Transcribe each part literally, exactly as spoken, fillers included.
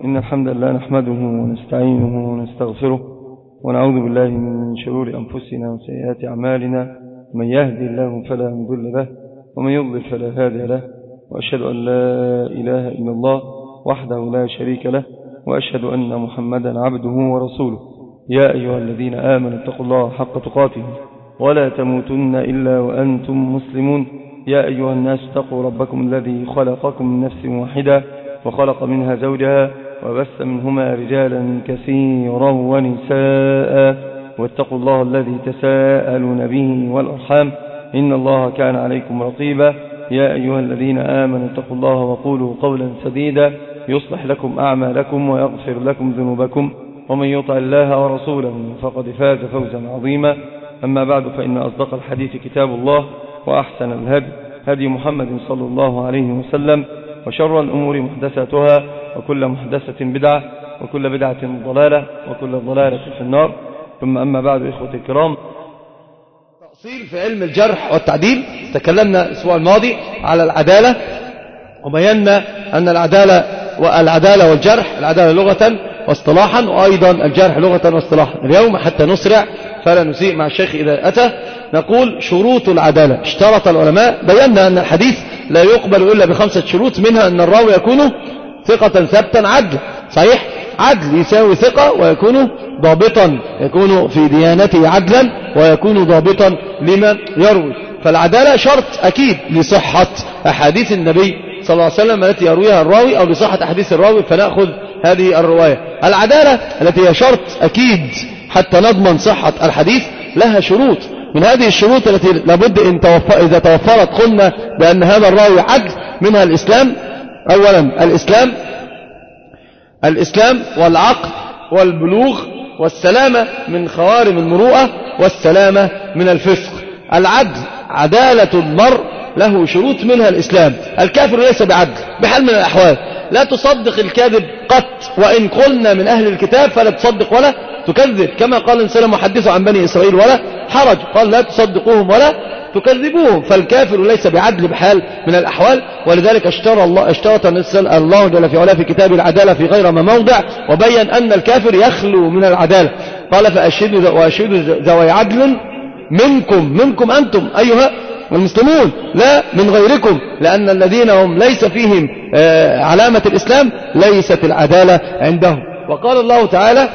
إن الحمد لله نحمده ونستعينه ونستغفره ونعوذ بالله من شرور أنفسنا وسيئات أعمالنا. من يهدي الله فلا مضل له ومن يضلل فلا هادي له، وأشهد أن لا إله إلا الله وحده لا شريك له، وأشهد أن محمدا عبده ورسوله. يا أيها الذين آمنوا اتقوا الله حق تقاته ولا تموتن إلا وأنتم مسلمون. يا أيها الناس اتقوا ربكم الذي خلقكم من نفس واحدة وخلق منها زوجها وبث منهما رجالا كثيرا ونساء، واتقوا الله الذي تساءلون به والأرحام إن الله كان عليكم رقيبا. يا أيها الذين آمنوا اتقوا الله وقولوا قولا سديدا يصلح لكم أعمالكم ويغفر لكم ذنوبكم، ومن يطع الله ورسوله فقد فاز فوزا عظيما. أما بعد، فإن أصدق الحديث كتاب الله، وأحسن الهدي هدي محمد صلى الله عليه وسلم، وشر الأمور محدثاتها، وكل محدثة بدعة، وكل بدعة ضلالة، وكل ضلالة في النار. ثم أما بعد، إخوتي الكرام، تأصيل في علم الجرح والتعديل. تكلمنا الأسبوع الماضي على العدالة، وبينا أن العدالة والعدالة والجرح، العدالة لغة واصطلاحا، وأيضا الجرح لغة واصطلاحا. اليوم حتى نسرع فلا نسيء مع الشيخ إذا أتى، نقول شروط العدالة. اشترط العلماء، بينا أن الحديث لا يقبل إلا بخمسة شروط، منها أن الراوي يكون ثقة ثبتا عدل، صحيح، عدل يساوي ثقة، ويكون ضابطا، يكون في ديانته عدلا، ويكون ضابطا لما يروي. فالعدالة شرط أكيد لصحة أحاديث النبي صلى الله عليه وسلم التي يرويها الراوي، أو لصحة أحاديث الراوي فنأخذ هذه الرواية. العدالة التي هي شرط أكيد حتى نضمن صحة الحديث لها شروط. من هذه الشروط التي لابد إن توفر إذا توفرت قلنا بأن هذا الراوي عدل، منها الإسلام. أولا الإسلام الإسلام والعقل والبلوغ والسلامة من خوارم المروءة والسلامة من الفسق. العدل، عدالة المرء له شروط، منها الإسلام. الكافر ليس بعدل بحال من الأحوال، لا تصدق الكاذب قط، وإن قلنا من أهل الكتاب فلا تصدق ولا تكذب، كما قال الإنسان محدث عن بني إسرائيل ولا حرج، قال لا تصدقوهم ولا تكذبوهم. فالكافر ليس بعدل بحال من الأحوال، ولذلك اشترى الله اشترط الله جل في علاه في كتاب العدالة في غير ما موضع، وبين أن الكافر يخلو من العدالة. قال فأشهدوا وأشهدوا ذوي عدل منكم، منكم أنتم أيها المسلمون، لا من غيركم، لأن الذين هم ليس فيهم علامة الإسلام ليست العدالة عندهم. وقال الله تعالى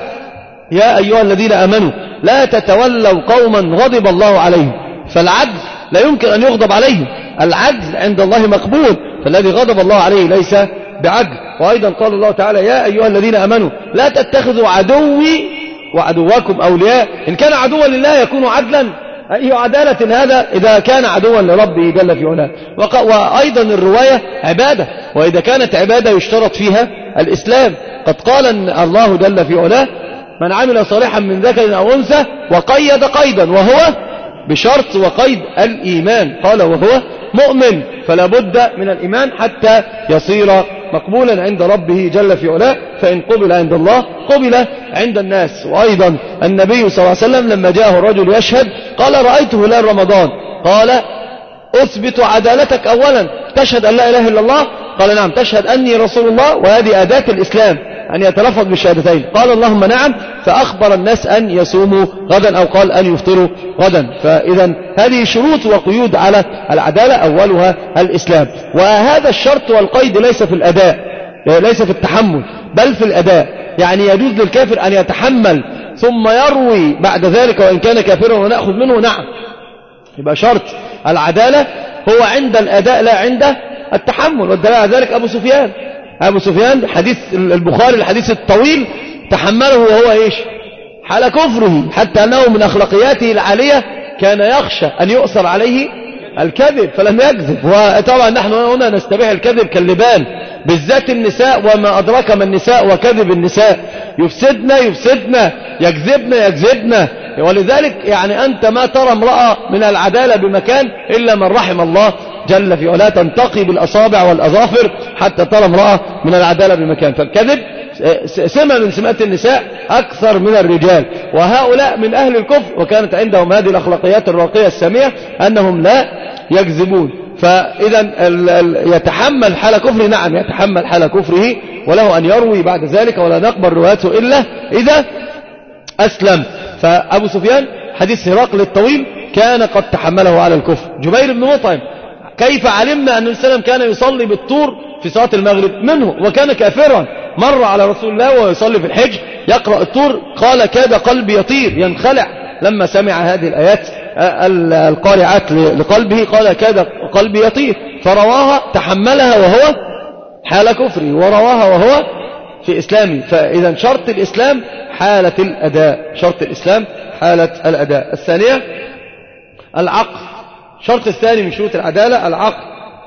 يا أيها الذين آمنوا لا تتولوا قوما غضب الله عليهم. فالعدل لا يمكن أن يغضب عليه، العدل عند الله مقبول، فالذي غضب الله عليه ليس بعدل. وأيضا قال الله تعالى يا أيها الذين آمنوا لا تتخذوا عدوي وعدوكم أولياء. إن كان عدوا لله يكون عدلا، أي عدالة هذا إذا كان عدوا لربه جل في علاه. وأيضا الرواية عبادة، وإذا كانت عبادة يشترط فيها الإسلام. قد قال الله جل في علاه من عمل صالحا من ذكر أو أنثى، وقيد قيدا وهو بشرط وقيد الإيمان، قال وهو مؤمن. فلا بد من الإيمان حتى يصير مقبولا عند ربه جل في علاه، فإن قبل عند الله قبل عند الناس. وأيضا النبي صلى الله عليه وسلم لما جاءه الرجل يشهد قال رأيت هلال رمضان، قال أثبت عدالتك أولا، تشهد أن لا إله إلا الله؟ قال نعم. تشهد أني رسول الله؟ وهذه أداة الإسلام أن يتلفظ بالشهادتين. قال اللهم نعم. فأخبر الناس أن يصوموا غدا، أو قال أن يفطروا غدا. فإذا هذه شروط وقيود على العدالة، أولها الإسلام. وهذا الشرط والقيد ليس في الأداء، ليس في التحمل، بل في الأداء. يعني يجوز للكافر أن يتحمل ثم يروي بعد ذلك وإن كان كافرا ونأخذ منه، نعم. يبقى شرط العدالة هو عند الأداء لا عند التحمل. والدليل على ذلك أبو سفيان أبو سفيان حديث البخاري الحديث الطويل تحمله وهو إيش؟ حال كفره، حتى أنه من أخلاقياته العالية كان يخشى أن يؤثر عليه الكذب فلم يكذب. وطبعا نحن هنا نستبيح الكذب كاللبان، بالذات النساء، وما أدرك ما النساء وكذب النساء، يفسدنا يفسدنا يكذبنا يكذبنا. ولذلك يعني أنت ما ترى امرأة من العدالة بمكان إلا من رحم الله جل في علاه، تنتقي بالأصابع والأظافر حتى ترى امرأة من العدالة بمكان. فالكذب سمة من سمات النساء أكثر من الرجال، وهؤلاء من أهل الكفر، وكانت عندهم هذه الأخلاقيات الراقية السامية أنهم لا يكذبون. فإذا يتحمل حال كفره، نعم يتحمل حال كفره، وله أن يروي بعد ذلك، ولا نقبل روايته إلا إذا أسلم. فأبو سفيان حديث هرقل الطويل كان قد تحمله على الكفر. جبير بن مطعم كيف علمنا أن النبي صلى الله عليه وسلم كان يصلي بالطور في صلاة المغرب؟ منه وكان كافرا، مر على رسول الله وهو يصلي في الحج يقرأ الطور، قال كاد قلبي يطير ينخلع لما سمع هذه الآيات القارعات لقلبه، قال كاد قلبي يطير، فرواها تحملها وهو حال كفري، ورواها وهو في إسلامه. فإذا شرط الإسلام حالة الأداء، شرط الإسلام حالة الأداء. الثانية العقل، شرط الثاني من شروط العدالة العقل.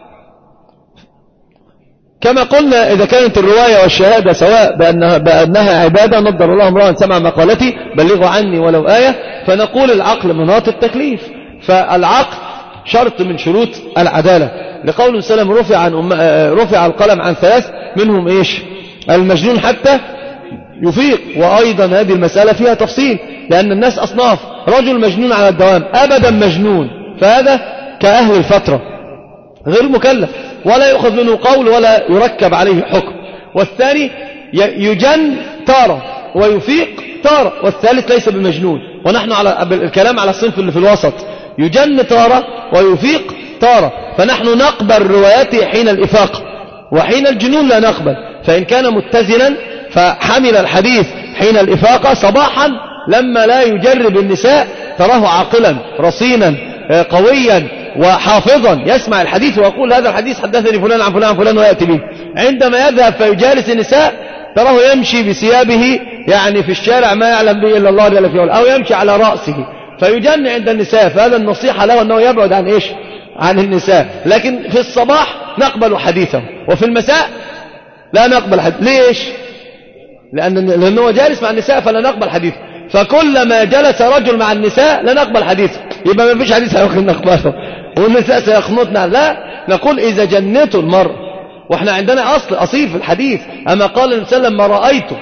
كما قلنا إذا كانت الرواية والشهادة سواء بأنها, بأنها عبادة، نضر الله امرأ سمع مقالتي بلغوا عني ولو آية، فنقول العقل مناط التكليف. فالعقل شرط من شروط العدالة، لقول سلم رفع, عن أم... رفع القلم عن ثلاث، منهم إيش؟ المجنون حتى يفيق. وأيضا هذه المسألة فيها تفصيل، لأن الناس أصناف، رجل مجنون على الدوام أبدا مجنون، فهذا كأهل الفترة غير مكلف ولا يؤخذ منه قول ولا يركب عليه حكم. والثاني يجن تارة ويفيق تارة، والثالث ليس بمجنون. ونحن على الكلام على الصنف اللي في الوسط، يجن تارة ويفيق تارة، فنحن نقبل رواياته حين الإفاقة، وحين الجنون لا نقبل. فإن كان متزنا فحمل الحديث حين الإفاقة صباحا لما لا يجرب النساء، تراه عاقلا رصينا قويا وحافظا يسمع الحديث ويقول هذا الحديث حدثني فلان عن فلان عن فلان ويأتي به. عندما يذهب فيجالس النساء تراه يمشي بثيابه يعني في الشارع ما يعلم به إلا الله جل في علاه، أو يمشي على رأسه فيجن عند النساء. فهذا النصيحة له أنه يبعد عن إيش؟ عن النساء. لكن في الصباح نقبل حديثه، وفي المساء لا نقبل حديث. ليش؟ لأن لأنه جالس مع النساء فلا نقبل حديثه. فكلما جلس رجل مع النساء لا نقبل حديثه، يبقى ما فيش حديث هيمكن نقبله، والنساء سيخنطنا. لا، نقول إذا جنته المرء، واحنا عندنا أصل أصيل في الحديث. أما قال النبي صلى الله عليه وسلم ما رأيته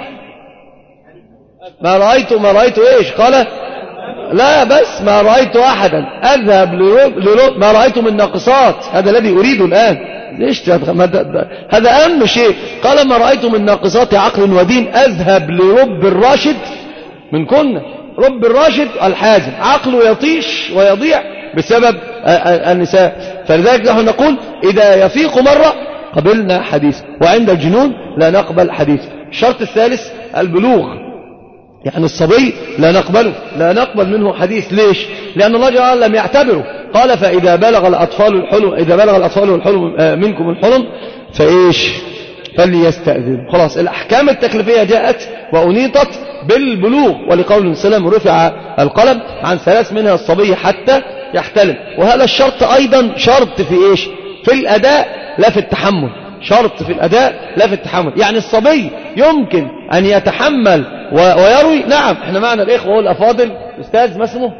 ما رأيته ما رأيته إيش؟ قال لا بس ما رأيت أحدا أذهب لرب ما رأيته من ناقصات، هذا الذي أريده الآن. ليش هذا أهم شيء؟ قال ما رأيت من ناقصات عقل ودين أذهب لرب الراشد من كنا. رب الراشد الحازم، عقله يطيش ويضيع بسبب النساء. فلذلك نحن نقول إذا يفيق مرة قبلنا حديث، وعند الجنون لا نقبل حديث. الشرط الثالث البلوغ، يعني الصبي لا نقبله، لا نقبل منه حديث. ليش؟ لأن الله جل وعلا لم يعتبره، قال فإذا بلغ الأطفال الحلم إذا بلغ الأطفال الحلم منكم الحلم فإيش؟ فليستأذن. خلاص الأحكام التكليفية جاءت وأنيطت بالبلوغ. ولقول السلام رفع القلم عن ثلاث منها الصبي حتى يحتلم. وهذا الشرط أيضا شرط في إيش؟ في الأداء لا في التحمل، شرط في الأداء لا في التحمل. يعني الصبي يمكن أن يتحمل ويروي. نعم احنا معنا الإخوة والأفاضل، أستاذ ما اسمه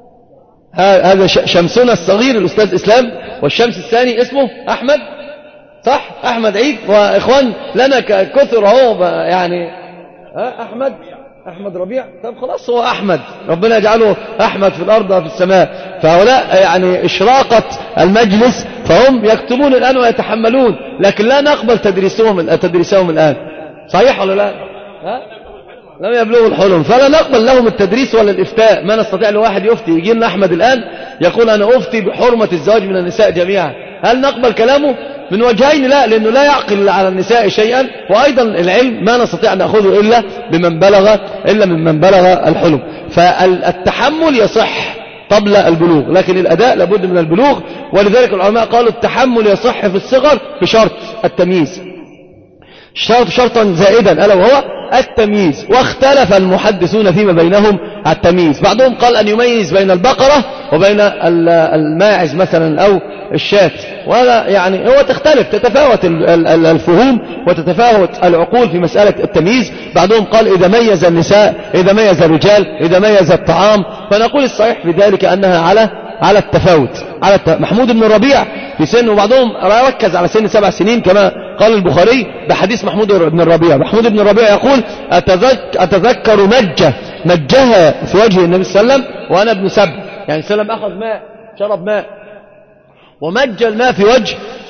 هذا شمسنا الصغير الأستاذ إسلام، والشمس الثاني اسمه أحمد، صح؟ أحمد عيد، وإخوان لنا كثر اهو يعني. ها أحمد أحمد ربيع، طب خلاص هو أحمد، ربنا يجعله أحمد في الأرض وفي السماء. فهؤلاء يعني إشراقة المجلس، فهم يكتبون الآن ويتحملون، لكن لا نقبل تدريسهم تدريسهم الآن. صحيح ولا لا؟ ها؟ لم يبلغوا الحلم، فلا نقبل لهم التدريس ولا الإفتاء. ما نستطيع لواحد يفتي، يجي لنا أحمد الآن يقول أنا أفتي بحرمة الزواج من النساء جميعا، هل نقبل كلامه؟ من وجهين لا، لأنه لا يعقل على النساء شيئا، وأيضا العلم ما نستطيع أن نأخذه إلا بمن بلغ إلا ممن بلغ الحلم. فالتحمل يصح قبل البلوغ، لكن الأداء لابد من البلوغ. ولذلك العلماء قالوا التحمل يصح في الصغر بشرط التمييز، شرط شرطا زائدا ألا وهو التمييز. واختلف المحدثون فيما بينهم التمييز، بعضهم قال أن يميز بين البقرة وبين الماعز مثلا أو الشاة، وهذا يعني هو تختلف، تتفاوت الفهوم وتتفاوت العقول في مسألة التمييز. بعضهم قال إذا ميز النساء، إذا ميز الرجال، إذا ميز الطعام. فنقول الصحيح في ذلك أنها على على التفاوت، على التفاوت. محمود بن ربيع في سن، وبعضهم ركز على سن سبع سنين كما قال البخاري بحديث محمود بن الربيع. محمود بن الربيع يقول أتذكر, أتذكر مجة مجها في وجه النبي صلى الله عليه وسلم وأنا ابن سبع، يعني سلم أخذ ماء، شرب ماء ومج الماء في وجه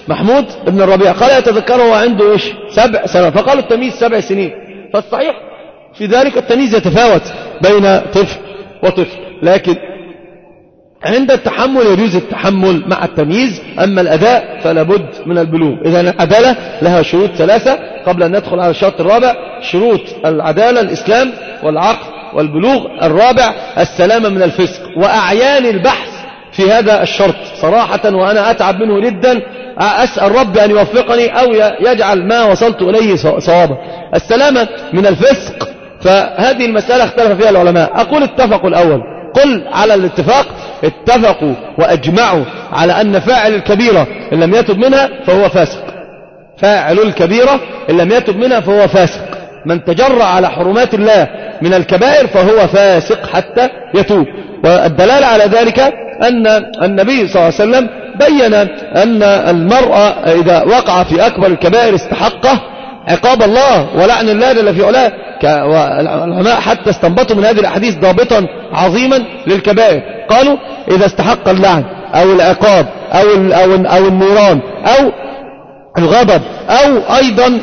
محمود بن الربيع قال يتذكره هو عنده إيش سبع سنوات، فقالوا التمييز سبع سنين، فالصحيح في ذلك التمييز يتفاوت بين طفل وطفل، لكن عند التحمل يجوز التحمل مع التمييز، أما الأداء فلا بد من البلوغ. إذن العدالة لها شروط ثلاثة قبل أن ندخل على الشرط الرابع. شروط العدالة الإسلام والعقل والبلوغ. الرابع السلامة من الفسق. وأعيان البحث في هذا الشرط صراحة وأنا أتعب منه جدا، أسأل رب أن يوفقني أو يجعل ما وصلت إليه صوابا. السلامة من الفسق، فهذه المسألة اختلف فيها العلماء. أقول اتفقوا الأول، قل على الاتفاق، اتفقوا وأجمعوا على أن فاعل الكبيرة إن لم يتب منها فهو فاسق. فاعل الكبيرة إن لم يتب منها فهو فاسق. من تجرأ على حرمات الله من الكبائر فهو فاسق حتى يتوب. والدلالة على ذلك أن النبي صلى الله عليه وسلم بين أن المرأة إذا وقع في أكبر الكبائر استحقه عقاب الله ولعن الله جل في علاه. والعلماء حتى استنبطوا من هذه الأحاديث ضابطا عظيما للكبائر، قالوا إذا استحق اللعن أو العقاب أو أو أو النيران أو الغضب أو أيضا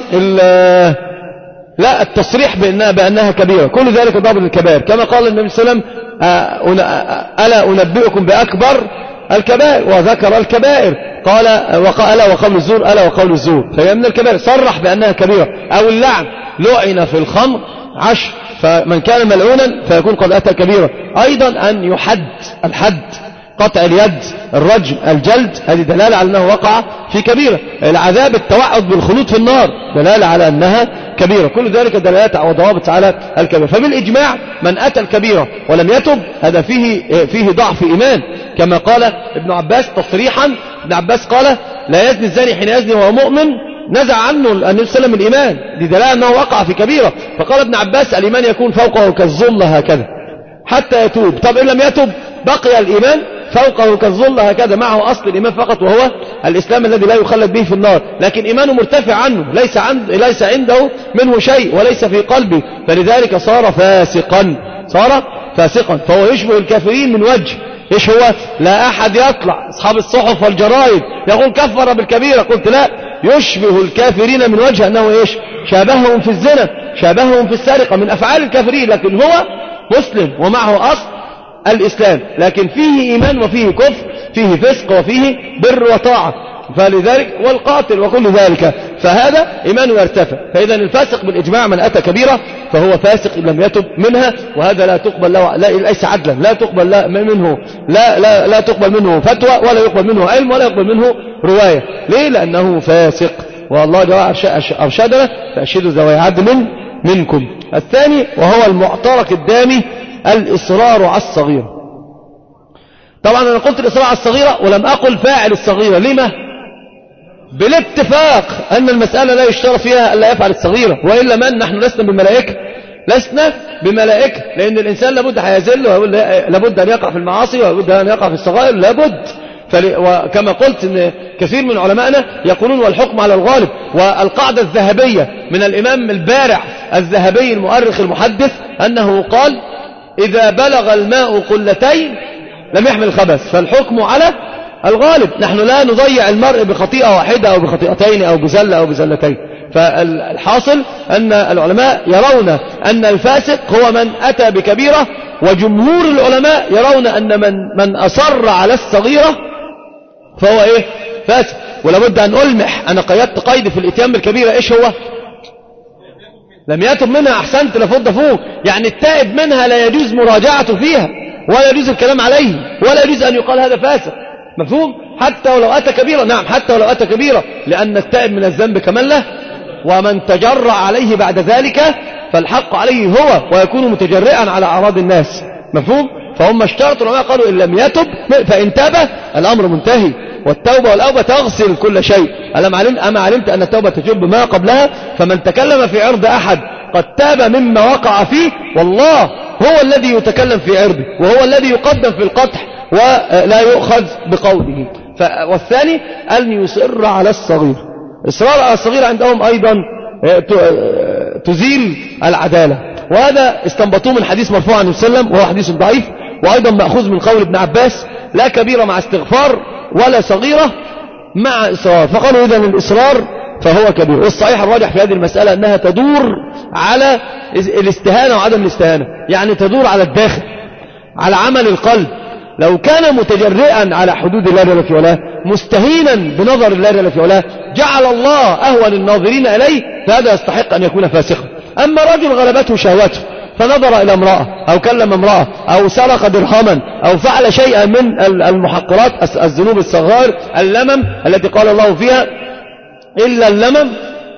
لا التصريح بأنها بأنها كبيرة، كل ذلك ضابط الكبائر، كما قال النبي صلى الله عليه وسلم ألا أنبئكم بأكبر الكبائر، وذكر الكبائر قال وقال وقول الزور ألا وقول الزور، فهي من الكبائر، صرح بأنها كبيرة. أو اللعن، لعن في الخمر عشر، فمن كان ملعونا فيكون قد أتى كبيرة. أيضا أن يحد، الحد قطع اليد، الرجم، الجلد، هذه دلالة على أنه وقع في كبيرة. العذاب التوعد بالخلود في النار دلالة على أنها كبيرة. كل ذلك دلالات وضوابط على الكبيرة. فبالإجماع من أتى الكبيرة ولم يتب هذا فيه فيه ضعف إيمان، كما قال ابن عباس تصريحا. ابن عباس قال لا يزني الزاني حين يزني وهو مؤمن، نزع عنه النبي صلى الله عليه وسلم الإيمان، دي دلالة أنه وقع في كبيرة. فقال ابن عباس الإيمان يكون فوقه كالظل هكذا حتى يتوب. طب إن لم يتب بقي الإيمان فوقه كالظل هكذا، معه أصل الإيمان فقط وهو الإسلام الذي لا يخلد به في النار، لكن إيمانه مرتفع عنه، ليس, عند ليس عنده منه شيء وليس في قلبه، فلذلك صار فاسقا، صار فاسقا. فهو يشبه الكافرين من وجه إيش هو؟ لا أحد يطلع أصحاب الصحف والجرائد يقول كفر بالكبيرة، قلت لا، يشبه الكافرين من وجه أنه إيش؟ شابههم في الزنا، شابههم في السرقة، من أفعال الكافرين، لكن هو مسلم ومعه أصل الإسلام، لكن فيه إيمان وفيه كفر، فيه فسق وفيه بر وطاعة، فلذلك والقاتل وكل ذلك، فهذا إيمانه يرتفع. فإذا الفاسق بالإجماع من أتى كبيرة فهو فاسق إن لم يتب منها، وهذا لا تقبل له، لا ليس عدلا، لا تقبل لا منه لا لا لا تقبل منه فتوى ولا يقبل منه علم ولا يقبل منه رواية. ليه؟ لأنه فاسق، والله جل أرشدنا فأشهدوا ذوي عدل منكم. الثاني وهو المعترك الدامي الإصرار على الصغيرة. طبعا أنا قلت الإصرار على الصغيرة ولم أقل فاعل الصغيرة، لما؟ بالاتفاق أن المسألة لا يشترط فيها ألا يفعل الصغيرة، وإلا من نحن لسنا بملائكة، لسنا بملائكة، لأن الإنسان لابد هيزل، لابد أن يقع في المعاصي، ولابد أن يقع في الصغائر، لابد. وكما قلت إن كثير من علمائنا يقولون والحكم على الغالب. والقاعدة الذهبية من الإمام البارع الذهبي المؤرخ المحدث أنه قال إذا بلغ الماء قلتين لم يحمل الخبث، فالحكم على الغالب. نحن لا نضيع المرء بخطيئة واحدة أو بخطيئتين أو بزلة أو بزلتين. فالحاصل أن العلماء يرون أن الفاسق هو من أتى بكبيرة، وجمهور العلماء يرون أن من, من أصر على الصغيرة فهو إيه؟ فاسق. ولابد أن ألمح، أنا قيدت قيد في الإتيان بالكبيرة، إيش هو؟ لم يتب منها، أحسنت لفض فوق، يعني التائب منها لا يجوز مراجعته فيها ولا يجوز الكلام عليه ولا يجوز أن يقال هذا فاسق، مفهوم؟ حتى ولو أتى كبيرة، نعم حتى ولو أتى كبيرة، لأن التائب من الذنب كمان له، ومن تجرأ عليه بعد ذلك فالحق عليه هو، ويكون متجرئا على أعراض الناس، مفهوم؟ فهم اشترطوا العلماء قالوا إن لم يتب فإن تاب الأمر منتهي، والتوبة والأوبة تغسل كل شيء. أما علمت أن التوبة تجب ما قبلها، فمن تكلم في عرض أحد قد تاب مما وقع فيه، والله هو الذي يتكلم في عرضه، وهو الذي يقدم في القطح ولا يؤخذ بقوله. والثاني أن يصر على الصغير. إصرار على الصغير عندهم أيضا تزيل العدالة، وهذا استنبطوه من حديث مرفوع عن النبي صلى الله عليه وسلم وهو حديث ضعيف، وأيضا مأخوذ من قول ابن عباس لا كبيرة مع استغفار ولا صغيرة مع إصرار، فقالوا إذن الإصرار فهو كبير. والصحيح الراجح في هذه المسألة أنها تدور على الاستهانة وعدم الاستهانة، يعني تدور على الداخل، على عمل القلب. لو كان متجرئا على حدود الله جل في علاه، مستهينا بنظر الله جل في علاه، جعل الله أهون الناظرين إليه، فهذا يستحق أن يكون فاسقا. أما رجل غلبته شهوته فنظر إلى امرأة أو كلم امرأة أو سرق درهما أو فعل شيئا من المحقرات الذنوب الصغائر اللمم التي قال الله فيها إلا اللمم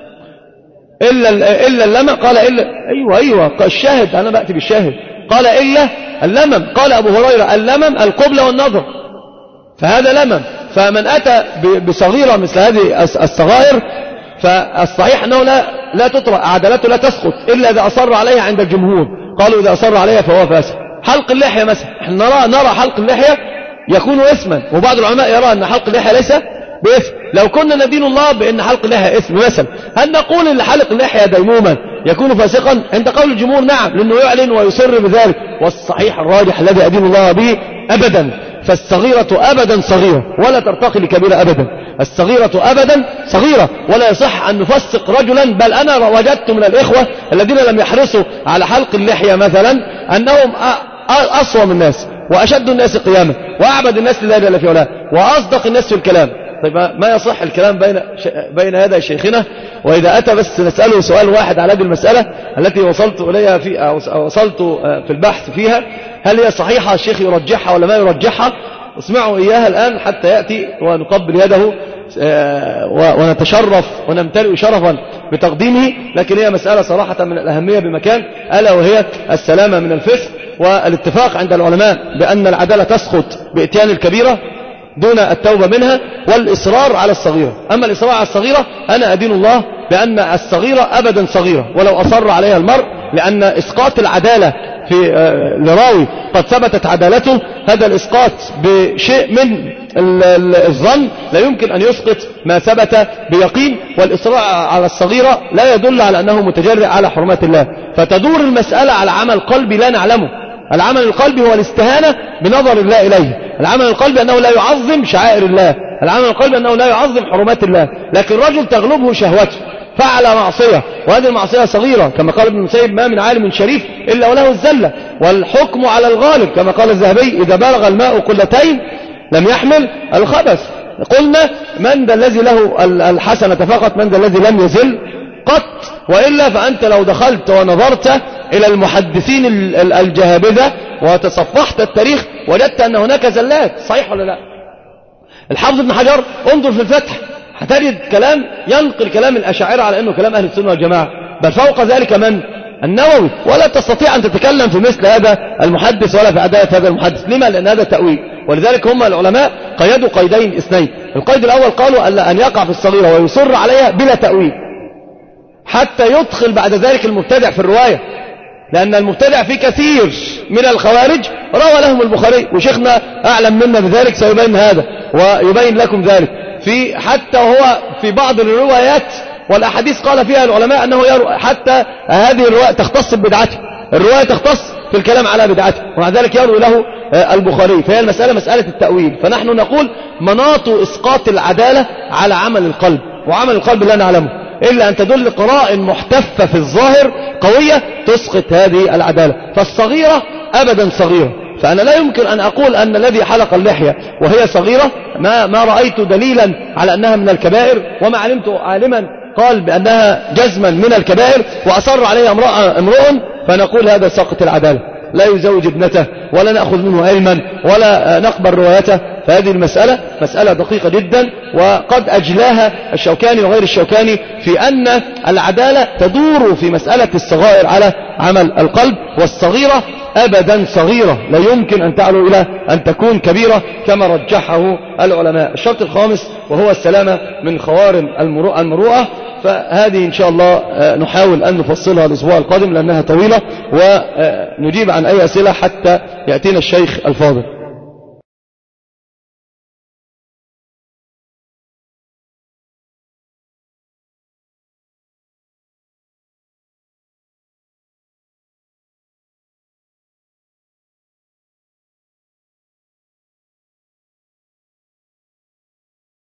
إلا, إلا اللمم، قال إلا أيوة أيوة الشاهد، أنا بأتي بالشاهد، قال إلا اللمم. قال أبو هريرة اللمم القبلة والنظر، فهذا لمم. فمن أتى بصغيرة مثل هذه الصغائر فالصحيح أنه لا, لا تطرأ، عدالته لا تسقط إلا إذا أصر عليها عند الجمهور، قالوا إذا أصر عليها فهو فاسق. حلق اللحية مثلا، احنا نرى, نرى حلق اللحية يكون إثما، وبعض العلماء يرى أن حلق اللحية ليس بإثم. لو كنا ندين الله بأن حلق اللحية إثم مثلا، هل نقول أن حلق اللحية ديموما يكون فاسقا؟ عند قول الجمهور نعم، لأنه يعلن ويسر بذلك، والصحيح الراجح الذي أدين الله به أبدا. فالصغيرة أبدا صغيرة ولا ترتقي لكبيرة أبدا، الصغيرة أبدا صغيرة، ولا يصح أن نفسق رجلا. بل أنا وجدت من الإخوة الذين لم يحرصوا على حلق اللحية مثلا أنهم أصوم الناس وأشد الناس قياما وأعبد الناس لله جل في علاه وأصدق الناس في الكلام. طيب ما يصح الكلام بين بين يدي شيخنا؟ وإذا أتى بس نسأله سؤال واحد على هذه المسألة التي وصلت إليها في أو وصلت في البحث فيها، هل هي صحيحة الشيخ يرجحها ولا ما يرجحها؟ اسمعوا إياها الآن حتى يأتي ونقبل يده ونتشرف ونمتلئ شرفا بتقديمه. لكن هي مسألة صراحة من الأهمية بمكان، ألا وهي السلامة من الفسق، والاتفاق عند العلماء بأن العدالة تسقط بإتيان الكبيرة دون التوبة منها، والإصرار على الصغيرة. أما الإصرار على الصغيرة أنا أدين الله بأن الصغيرة أبدا صغيرة ولو أصر عليها المرء، لأن إسقاط العدالة في لراوي قد ثبتت عدالته، هذا الإسقاط بشيء من الظن لا يمكن أن يسقط ما ثبت بيقين. والإصرار على الصغيرة لا يدل على أنه متجرئ على حرمات الله، فتدور المسألة على عمل قلبي لا نعلمه. العمل القلبي هو الاستهانة بنظر الله إليه، العمل القلبي أنه لا يعظم شعائر الله، العمل القلبي أنه لا يعظم حرمات الله. لكن رجل تغلبه شهوته فعل معصية، وهذه المعصية صغيرة كما قال ابن المسيب ما من عالم شريف إلا وله الزلة، والحكم على الغالب كما قال الذهبي إذا بلغ الماء قلتين لم يحمل الخبث. قلنا من ذا الذي له الحسنة فقط، من ذا الذي لم يزل قط؟ وإلا فأنت لو دخلت ونظرت إلى المحدثين الجهابذة وتصفحت التاريخ وجدت أن هناك زلات، صحيح ولا لا؟ الحافظ ابن حجر انظر في الفتح هتجد كلام ينقل كلام الأشاعرة على أنه كلام أهل السنة والجماعة، بل فوق ذلك من النووي. ولا تستطيع أن تتكلم في مثل هذا المحدث ولا في عداية هذا المحدث. لما؟ لأن هذا تأويل. ولذلك هم العلماء قيدوا قيدين اثنين. القيد الأول قالوا أن يقع في الصغيرة ويصر عليها بلا تأويل، حتى يدخل بعد ذلك المبتدع في الرواية، لأن المبتدع في كثير من الخوارج روى لهم البخاري، وشيخنا أعلم منا بذلك سيبين هذا ويبين لكم ذلك. في حتى هو في بعض الروايات والأحاديث قال فيها العلماء أنه يروى حتى هذه الرواية تختص ببدعته، الرواية تختص في الكلام على بدعته، ومع ذلك يروي له البخاري. فهي المسألة مسألة التأويل. فنحن نقول مناط إسقاط العدالة على عمل القلب، وعمل القلب لا نعلمه إلا أن تدل قرائن محتفة في الظاهر قوية تسقط هذه العدالة. فالصغيرة أبدا صغيرة. فأنا لا يمكن أن أقول أن الذي حلق اللحية وهي صغيرة ما, ما رأيت دليلا على أنها من الكبائر، وما علمت عالما قال بأنها جزما من الكبائر وأصر عليها امرؤ، فنقول هذا ساقط العدالة، لا يزوج ابنته ولا نأخذ منه علما ولا نقبل روايته. فهذه المسألة مسألة دقيقة جدا، وقد أجلاها الشوكاني وغير الشوكاني في أن العدالة تدور في مسألة الصغائر على عمل القلب، والصغيرة أبدا صغيرة لا يمكن أن تعلو إلى أن تكون كبيرة كما رجحه العلماء. الشرط الخامس وهو السلامة من خوارم المروءة، فهذه إن شاء الله نحاول أن نفصلها الأسبوع القادم لأنها طويلة، ونجيب عن أي أسئلة حتى يأتينا الشيخ الفاضل.